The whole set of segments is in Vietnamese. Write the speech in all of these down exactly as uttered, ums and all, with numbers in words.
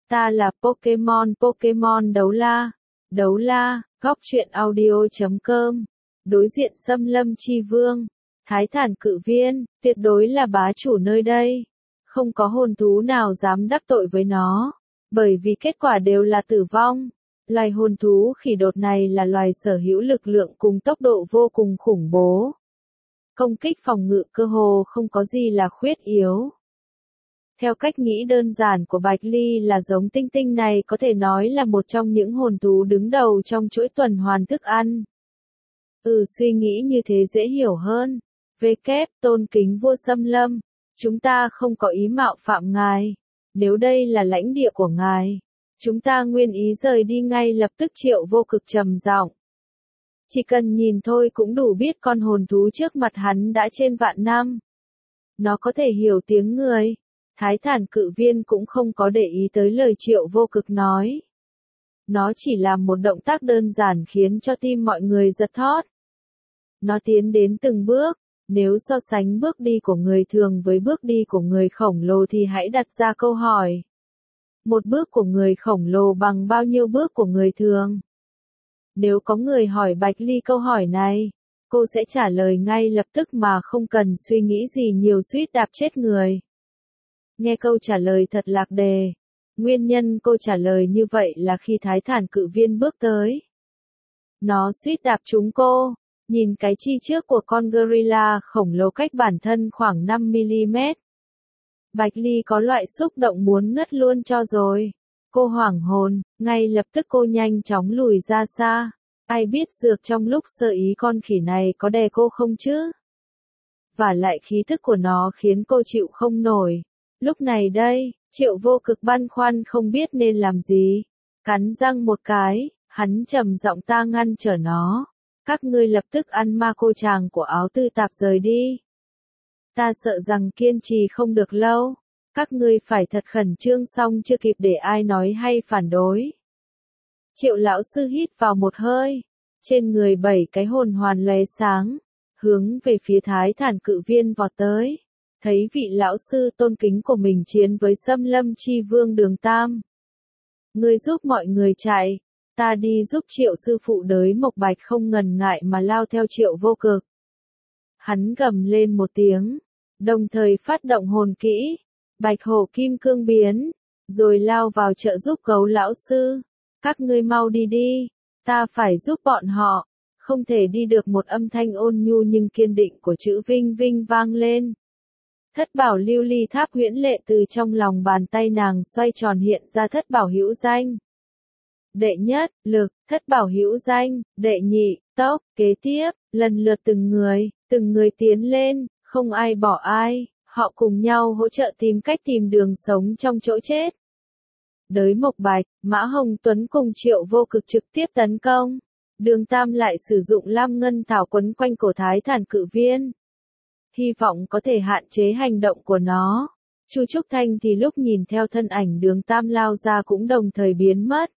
Ta là Pokemon Pokemon Đấu La. Đấu La, góc truyện audio chấm com. Đối diện xâm lâm chi vương. Thái thản cự viên, tuyệt đối là bá chủ nơi đây. Không có hồn thú nào dám đắc tội với nó. Bởi vì kết quả đều là tử vong. Loài hồn thú khỉ đột này là loài sở hữu lực lượng cùng tốc độ vô cùng khủng bố. Công kích phòng ngự cơ hồ không có gì là khuyết yếu. Theo cách nghĩ đơn giản của Bạch Ly là giống tinh tinh này có thể nói là một trong những hồn thú đứng đầu trong chuỗi tuần hoàn thức ăn. Ừ, suy nghĩ như thế dễ hiểu hơn. Về kép, tôn kính vua xâm lâm. Chúng ta không có ý mạo phạm ngài. Nếu đây là lãnh địa của ngài, chúng ta nguyên ý rời đi ngay lập tức. Triệu Vô Cực trầm giọng. Chỉ cần nhìn thôi cũng đủ biết con hồn thú trước mặt hắn đã trên vạn năm. Nó có thể hiểu tiếng người. Thái thản cự viên cũng không có để ý tới lời Triệu Vô Cực nói. Nó chỉ làm một động tác đơn giản khiến cho tim mọi người giật thót. Nó tiến đến từng bước. Nếu so sánh bước đi của người thường với bước đi của người khổng lồ thì hãy đặt ra câu hỏi. Một bước của người khổng lồ bằng bao nhiêu bước của người thường? Nếu có người hỏi Bạch Ly câu hỏi này, cô sẽ trả lời ngay lập tức mà không cần suy nghĩ gì nhiều, suýt đạp chết người. Nghe câu trả lời thật lạc đề. Nguyên nhân cô trả lời như vậy là khi thái thản cự viên bước tới. Nó suýt đạp trúng cô. Nhìn cái chi trước của con gorilla khổng lồ cách bản thân khoảng năm mi-li-mét. Bạch Ly có loại xúc động muốn ngất luôn cho rồi. Cô hoảng hồn, ngay lập tức cô nhanh chóng lùi ra xa. Ai biết dược trong lúc sơ ý con khỉ này có đè cô không chứ? Và lại khí thức của nó khiến cô chịu không nổi. Lúc này đây, Triệu Vô Cực băn khoăn không biết nên làm gì. Cắn răng một cái, hắn trầm giọng, ta ngăn trở nó. Các ngươi lập tức ăn ma cô chàng của áo tư tạp rời đi. Ta sợ rằng kiên trì không được lâu. Các ngươi phải thật khẩn trương, xong chưa kịp để ai nói hay phản đối. Triệu lão sư hít vào một hơi. Trên người bảy cái hồn hoàn lóe sáng. Hướng về phía thái thản cự viên vọt tới. Thấy vị lão sư tôn kính của mình chiến với xâm lâm chi vương Đường Tam. Ngươi giúp mọi người chạy. Ta đi giúp Triệu sư phụ. Đới Mộc Bạch không ngần ngại mà lao theo Triệu Vô Cực. Hắn gầm lên một tiếng, đồng thời phát động hồn kỹ, Bạch Hổ Kim Cương biến, rồi lao vào trợ giúp Gấu lão sư. Các ngươi mau đi đi, ta phải giúp bọn họ. Không thể đi được. Một âm thanh ôn nhu nhưng kiên định của chữ Vinh Vinh vang lên. Thất bảo lưu ly tháp huyễn lệ từ trong lòng bàn tay nàng xoay tròn hiện ra thất bảo hữu danh. Đệ nhất, lực, thất bảo hữu danh, đệ nhị, tốc, kế tiếp, lần lượt từng người, từng người tiến lên, không ai bỏ ai, họ cùng nhau hỗ trợ tìm cách tìm đường sống trong chỗ chết. Đới Mộc Bạch, Mã Hồng Tuấn cùng Triệu Vô Cực trực tiếp tấn công. Đường Tam lại sử dụng lam ngân thảo quấn quanh cổ thái thản cự viên. Hy vọng có thể hạn chế hành động của nó. Chu Trúc Thanh thì lúc nhìn theo thân ảnh Đường Tam lao ra cũng đồng thời biến mất.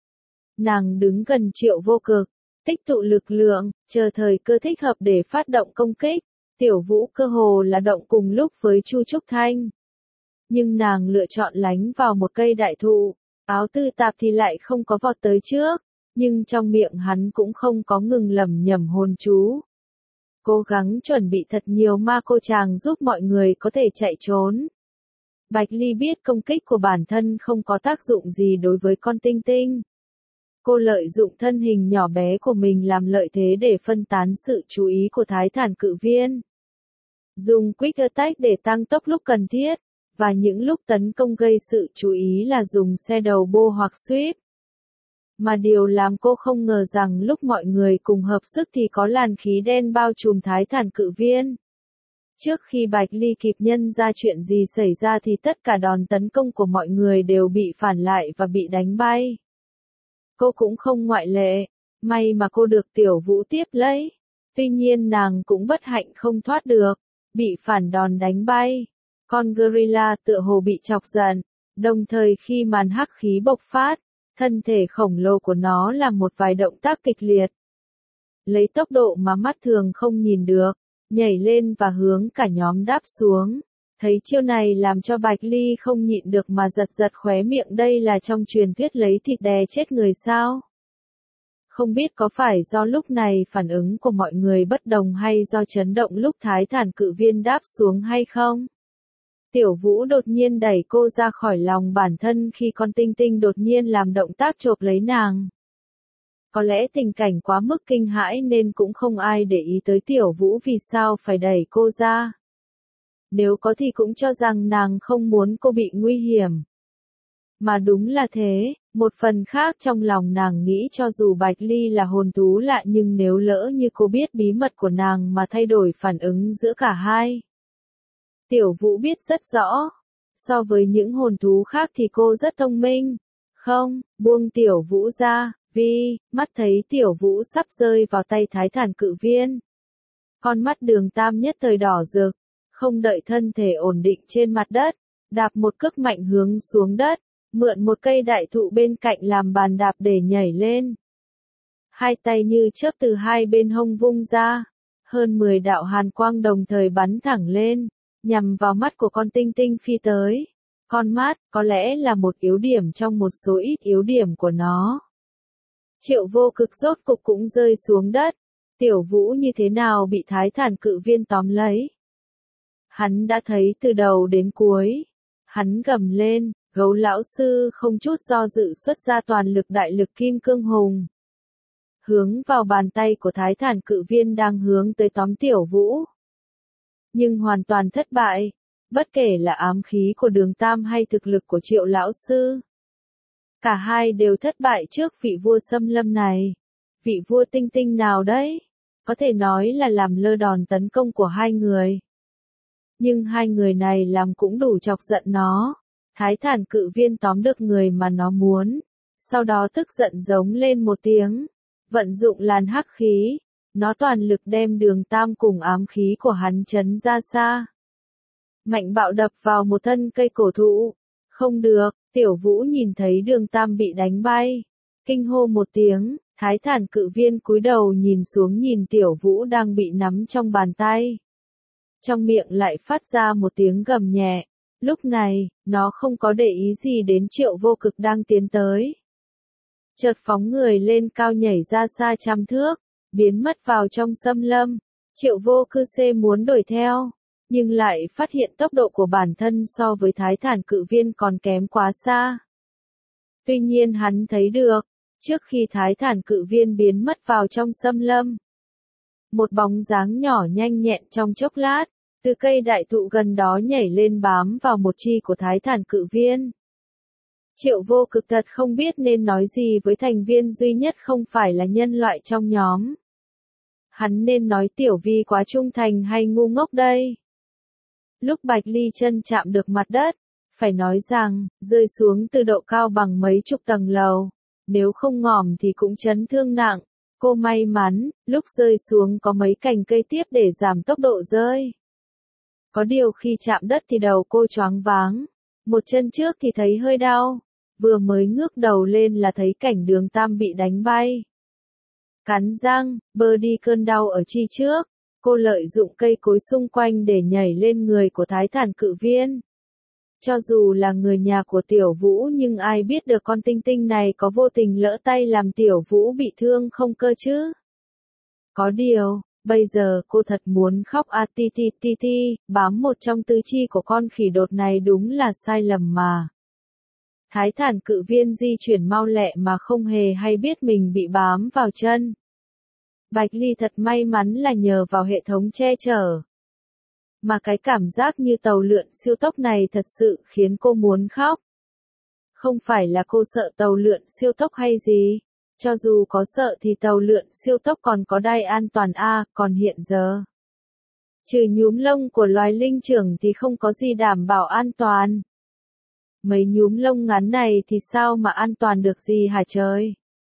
Nàng đứng gần Triệu Vô Cực, tích tụ lực lượng, chờ thời cơ thích hợp để phát động công kích. Tiểu Vũ cơ hồ là động cùng lúc với Chu Trúc Thanh. Nhưng nàng lựa chọn lánh vào một cây đại thụ, áo tư tạp thì lại không có vọt tới trước, nhưng trong miệng hắn cũng không có ngừng lẩm nhẩm hồn chú. Cố gắng chuẩn bị thật nhiều ma cô chàng giúp mọi người có thể chạy trốn. Bạch Ly biết công kích của bản thân không có tác dụng gì đối với con tinh tinh. Cô lợi dụng thân hình nhỏ bé của mình làm lợi thế để phân tán sự chú ý của thái thản cự viên. Dùng Quick Attack để tăng tốc lúc cần thiết, và những lúc tấn công gây sự chú ý là dùng Shadow Ball hoặc Sweep. Mà điều làm cô không ngờ rằng lúc mọi người cùng hợp sức thì có làn khí đen bao trùm thái thản cự viên. Trước khi Bạch Ly kịp nhân ra chuyện gì xảy ra thì tất cả đòn tấn công của mọi người đều bị phản lại và bị đánh bay. Cô cũng không ngoại lệ, may mà cô được Tiểu Vũ tiếp lấy. Tuy nhiên nàng cũng bất hạnh không thoát được, bị phản đòn đánh bay. Con gorilla tựa hồ bị chọc giận, đồng thời khi màn hắc khí bộc phát, thân thể khổng lồ của nó làm một vài động tác kịch liệt. Lấy tốc độ mà mắt thường không nhìn được, nhảy lên và hướng cả nhóm đáp xuống. Thấy chiêu này làm cho Bạch Ly không nhịn được mà giật giật khóe miệng, đây là trong truyền thuyết lấy thịt đè chết người sao? Không biết có phải do lúc này phản ứng của mọi người bất đồng hay do chấn động lúc Thái Thản Cự Viên đáp xuống hay không? Tiểu Vũ đột nhiên đẩy cô ra khỏi lòng bản thân khi con Tinh Tinh đột nhiên làm động tác chộp lấy nàng. Có lẽ tình cảnh quá mức kinh hãi nên cũng không ai để ý tới Tiểu Vũ vì sao phải đẩy cô ra. Nếu có thì cũng cho rằng nàng không muốn cô bị nguy hiểm. Mà đúng là thế, một phần khác trong lòng nàng nghĩ cho dù Bạch Ly là hồn thú lạ nhưng nếu lỡ như cô biết bí mật của nàng mà thay đổi phản ứng giữa cả hai. Tiểu Vũ biết rất rõ, so với những hồn thú khác thì cô rất thông minh. Không, buông Tiểu Vũ ra, vì, mắt thấy Tiểu Vũ sắp rơi vào tay Thái Thản Cự Viên. Con mắt Đường Tam nhất thời đỏ rực, không đợi thân thể ổn định trên mặt đất, đạp một cước mạnh hướng xuống đất, mượn một cây đại thụ bên cạnh làm bàn đạp để nhảy lên. Hai tay như chớp từ hai bên hông vung ra, hơn mười đạo hàn quang đồng thời bắn thẳng lên, nhằm vào mắt của con Tinh Tinh phi tới. Con mắt, có lẽ là một yếu điểm trong một số ít yếu điểm của nó. Triệu Vô Cực rốt cục cũng rơi xuống đất. Tiểu Vũ như thế nào bị Thái Thản Cự Viên tóm lấy? Hắn đã thấy từ đầu đến cuối. Hắn gầm lên, Gấu lão sư không chút do dự xuất ra toàn lực đại lực kim cương hùng. Hướng vào bàn tay của Thái Thản Cự Viên đang hướng tới tóm Tiểu Vũ. Nhưng hoàn toàn thất bại, bất kể là ám khí của Đường Tam hay thực lực của Triệu lão sư. Cả hai đều thất bại trước vị vua xâm lâm này. Vị vua Tinh Tinh nào đấy? Có thể nói là làm lơ đòn tấn công của hai người. Nhưng hai người này làm cũng đủ chọc giận nó. Thái Thản Cự Viên tóm được người mà nó muốn. Sau đó tức giận giống lên một tiếng. Vận dụng làn hắc khí. Nó toàn lực đem Đường Tam cùng ám khí của hắn chấn ra xa. Mạnh bạo đập vào một thân cây cổ thụ. Không được, Tiểu Vũ nhìn thấy Đường Tam bị đánh bay. Kinh hô một tiếng, Thái Thản Cự Viên cúi đầu nhìn xuống nhìn Tiểu Vũ đang bị nắm trong bàn tay. Trong miệng lại phát ra một tiếng gầm nhẹ. Lúc này, nó không có để ý gì đến Triệu Vô Cực đang tiến tới. Chợt phóng người lên cao nhảy ra xa trăm thước, biến mất vào trong xâm lâm. Triệu Vô Cực muốn đuổi theo, nhưng lại phát hiện tốc độ của bản thân so với Thái Thản Cự Viên còn kém quá xa. Tuy nhiên hắn thấy được, trước khi Thái Thản Cự Viên biến mất vào trong xâm lâm, một bóng dáng nhỏ nhanh nhẹn trong chốc lát, từ cây đại thụ gần đó nhảy lên bám vào một chi của Thái Thản Cự Viên. Triệu Vô Cực thật không biết nên nói gì với thành viên duy nhất không phải là nhân loại trong nhóm. Hắn nên nói Tiểu Vi quá trung thành hay ngu ngốc đây? Lúc Bạch Ly chân chạm được mặt đất, phải nói rằng, rơi xuống từ độ cao bằng mấy chục tầng lầu, nếu không ngỏm thì cũng chấn thương nặng. Cô may mắn, lúc rơi xuống có mấy cành cây tiếp để giảm tốc độ rơi. Có điều khi chạm đất thì đầu cô choáng váng, một chân trước thì thấy hơi đau, vừa mới ngước đầu lên là thấy cảnh Đường Tam bị đánh bay. Cắn răng, bơ đi cơn đau ở chi trước, cô lợi dụng cây cối xung quanh để nhảy lên người của Thái Thản Cự Viên. Cho dù là người nhà của Tiểu Vũ nhưng ai biết được con Tinh Tinh này có vô tình lỡ tay làm Tiểu Vũ bị thương không cơ chứ? Có điều, bây giờ cô thật muốn khóc a ti ti ti ti, bám một trong tứ chi của con khỉ đột này đúng là sai lầm mà. Thái Thản Cự Viên di chuyển mau lẹ mà không hề hay biết mình bị bám vào chân. Bạch Ly thật may mắn là nhờ vào hệ thống che chở. Mà cái cảm giác như tàu lượn siêu tốc này thật sự khiến cô muốn khóc. Không phải là cô sợ tàu lượn siêu tốc hay gì. Cho dù có sợ thì tàu lượn siêu tốc còn có đai an toàn a, còn hiện giờ. Trừ nhúm lông của loài linh trưởng thì không có gì đảm bảo an toàn. Mấy nhúm lông ngắn này thì sao mà an toàn được gì hả trời?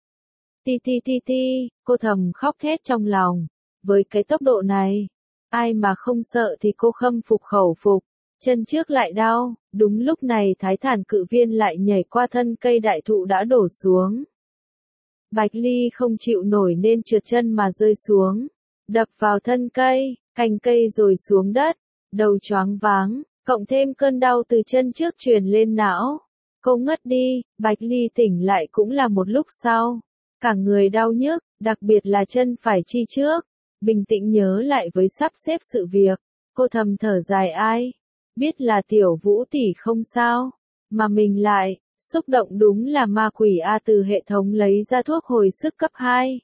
Ti ti ti ti, cô thầm khóc thét trong lòng. Với cái tốc độ này, ai mà không sợ thì cô khâm phục khẩu phục. Chân trước lại đau, đúng lúc này Thái Thản Cự Viên lại nhảy qua thân cây đại thụ đã đổ xuống. Bạch Ly không chịu nổi nên trượt chân mà rơi xuống, đập vào thân cây, cành cây rồi xuống đất, đầu choáng váng, Cộng thêm cơn đau từ chân trước truyền lên não. Cô ngất đi, Bạch Ly tỉnh lại cũng là một lúc sau. Cả người đau nhức, đặc biệt là chân phải chi trước. Bình tĩnh nhớ lại với sắp xếp sự việc. Cô thầm thở dài ai. Biết là tiểu Vũ tỷ không sao. Mà mình lại, xúc động đúng là ma quỷ A từ hệ thống lấy ra thuốc hồi sức cấp hai.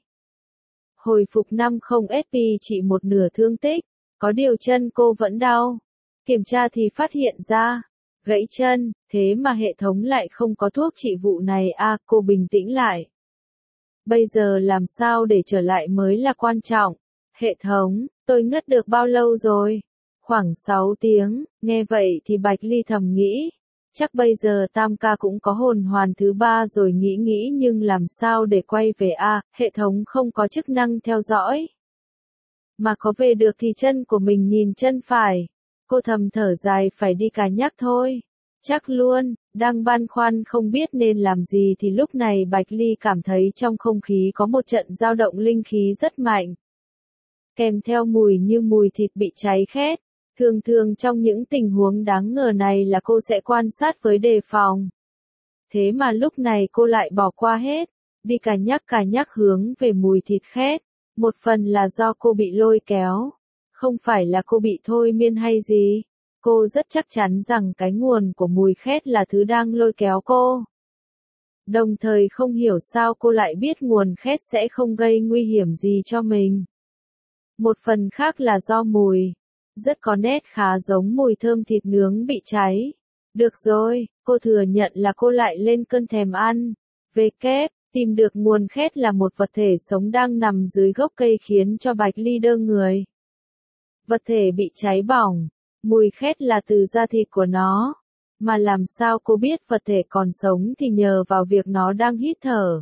Hồi phục năm mươi ét pê chỉ một nửa thương tích. Có điều chân cô vẫn đau. Kiểm tra thì phát hiện ra. Gãy chân, thế mà hệ thống lại không có thuốc trị vụ này à, cô bình tĩnh lại. Bây giờ làm sao để trở lại mới là quan trọng. Hệ thống, tôi ngất được bao lâu rồi? Khoảng sáu tiếng, nghe vậy thì Bạch Ly thầm nghĩ. Chắc bây giờ Tam ca cũng có hồn hoàn thứ ba rồi nghĩ nghĩ nhưng làm sao để quay về a, à, hệ thống không có chức năng theo dõi. Mà có về được thì chân của mình nhìn chân phải. Cô thầm thở dài phải đi cả nhắc thôi. Chắc luôn, đang băn khoăn không biết nên làm gì thì lúc này Bạch Ly cảm thấy trong không khí có một trận dao động linh khí rất mạnh. Kèm theo mùi như mùi thịt bị cháy khét. Thường thường trong những tình huống đáng ngờ này là cô sẽ quan sát với đề phòng. Thế mà lúc này cô lại bỏ qua hết. Đi cả nhắc cả nhắc hướng về mùi thịt khét. Một phần là do cô bị lôi kéo. Không phải là cô bị thôi miên hay gì. Cô rất chắc chắn rằng cái nguồn của mùi khét là thứ đang lôi kéo cô. Đồng thời không hiểu sao cô lại biết nguồn khét sẽ không gây nguy hiểm gì cho mình. Một phần khác là do mùi. Rất có nét khá giống mùi thơm thịt nướng bị cháy. Được rồi, cô thừa nhận là cô lại lên cơn thèm ăn. Về kép, tìm được nguồn khét là một vật thể sống đang nằm dưới gốc cây khiến cho Bạch Ly đơ người. Vật thể bị cháy bỏng, mùi khét là từ da thịt của nó. Mà làm sao cô biết vật thể còn sống thì nhờ vào việc nó đang hít thở.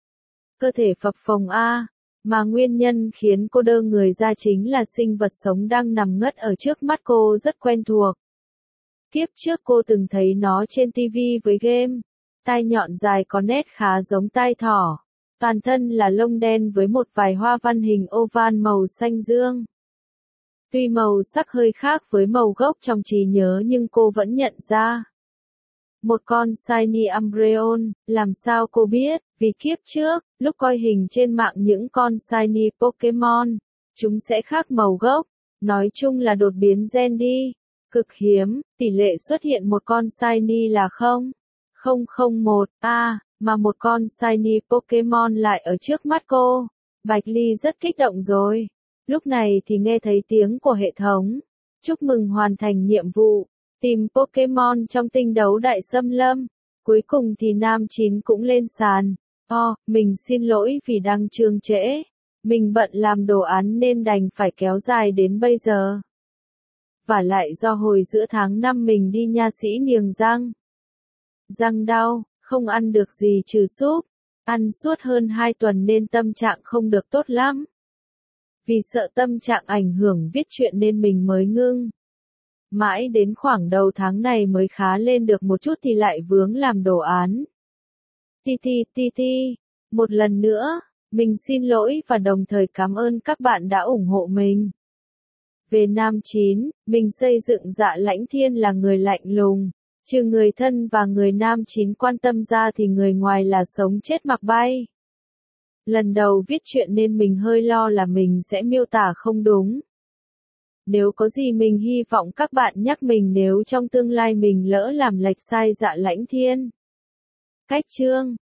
Cơ thể phập phồng a, mà nguyên nhân khiến cô đơ người ra chính là sinh vật sống đang nằm ngất ở trước mắt cô rất quen thuộc. Kiếp trước cô từng thấy nó trên tivi với game. Tai nhọn dài có nét khá giống tai thỏ. Toàn thân là lông đen với một vài hoa văn hình oval màu xanh dương. Tuy màu sắc hơi khác với màu gốc trong trí nhớ nhưng cô vẫn nhận ra. Một con Shiny Umbreon, làm sao cô biết, vì kiếp trước, lúc coi hình trên mạng những con Shiny Pokemon, chúng sẽ khác màu gốc, nói chung là đột biến gen đi, cực hiếm, tỷ lệ xuất hiện một con Shiny là không phẩy không không một, a, mà một con Shiny Pokemon lại ở trước mắt cô. Bạch Ly rất kích động rồi. Lúc này thì nghe thấy tiếng của hệ thống. Chúc mừng hoàn thành nhiệm vụ. Tìm Pokemon trong tinh đấu đại xâm lâm. Cuối cùng thì nam chín cũng lên sàn. Oh, mình xin lỗi vì đăng chương trễ. Mình bận làm đồ án nên đành phải kéo dài đến bây giờ. Và lại do hồi giữa tháng năm mình đi nha sĩ niềng răng. Răng đau, không ăn được gì trừ súp. Ăn suốt hơn hai tuần nên tâm trạng không được tốt lắm. Vì sợ tâm trạng ảnh hưởng viết truyện nên mình mới ngưng. Mãi đến khoảng đầu tháng này mới khá lên được một chút thì lại vướng làm đồ án. Ti ti ti ti, một lần nữa, mình xin lỗi và đồng thời cảm ơn các bạn đã ủng hộ mình. Về nam chín, mình xây dựng Dạ Lãnh Thiên là người lạnh lùng. Trừ người thân và người nam chín quan tâm ra thì người ngoài là sống chết mặc bay. Lần đầu viết truyện nên mình hơi lo là mình sẽ miêu tả không đúng. Nếu có gì mình hy vọng các bạn nhắc mình nếu trong tương lai mình lỡ làm lệch sai Dạ Lãnh Thiên. Cách chương